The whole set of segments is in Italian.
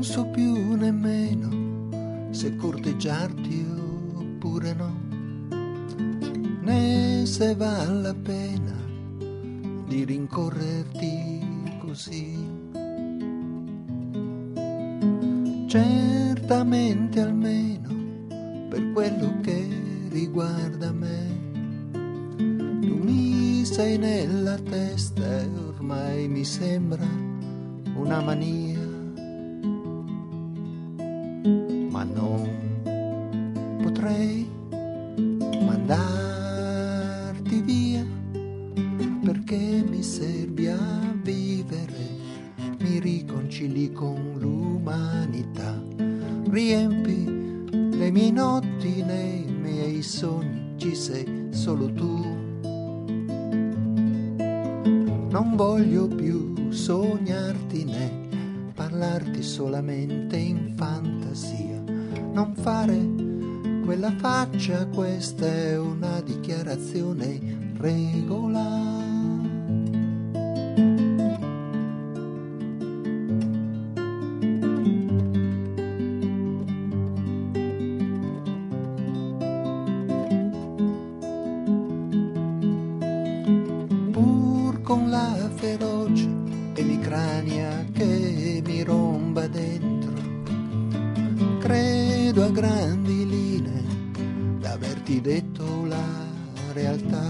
so più nemmeno se corteggiarti oppure no, né se vale la pena di rincorrerti così. Certamente almeno per quello che riguarda me, tu mi sei nella testa e ormai mi sembra una mania, ma non potrei mandarti via perché mi servi a vivere, mi riconcili con l'umanità, riempi le mie notti, nei miei sogni ci sei solo tu. Non voglio più sognarti né parlarti solamente in fantasia, non fare quella faccia, questa è una dichiarazione in regola. Con la feroce emicrania che mi romba dentro, credo a grandi linee d'averti detto la realtà.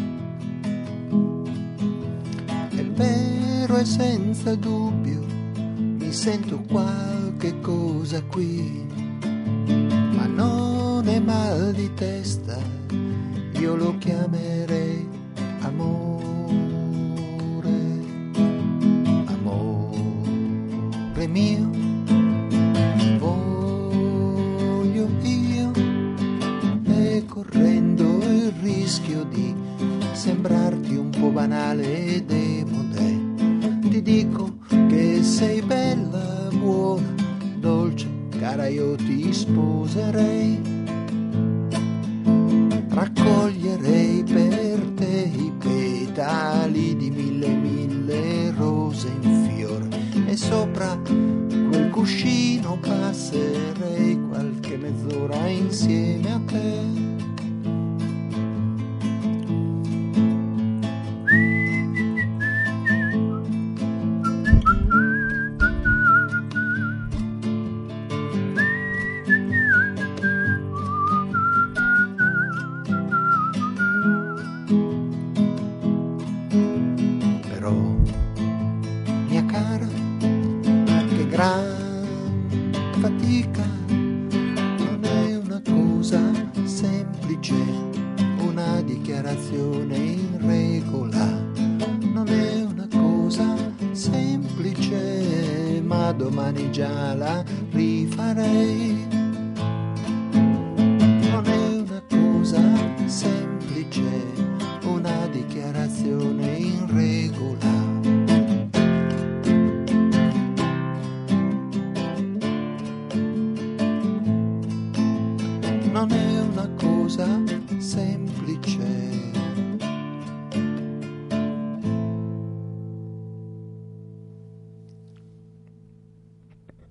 È vero e senza dubbio mi sento qualche cosa qui, ma non è mal di testa, io lo chiamerei amore. Mio, voglio io, e correndo il rischio di sembrarti un po' banale e demodè, ti dico che sei bella, buona, dolce, cara, io ti sposerei, raccoglierei per te i petali di mille rose in fiore e sopra quel cuscino passerei qualche mezz'ora insieme a te. Però, mia cara, gran fatica, non è una cosa semplice, una dichiarazione in regola, non è una cosa semplice, ma domani già la rifarei. Non è una cosa semplice, una dichiarazione in regola. Non è una cosa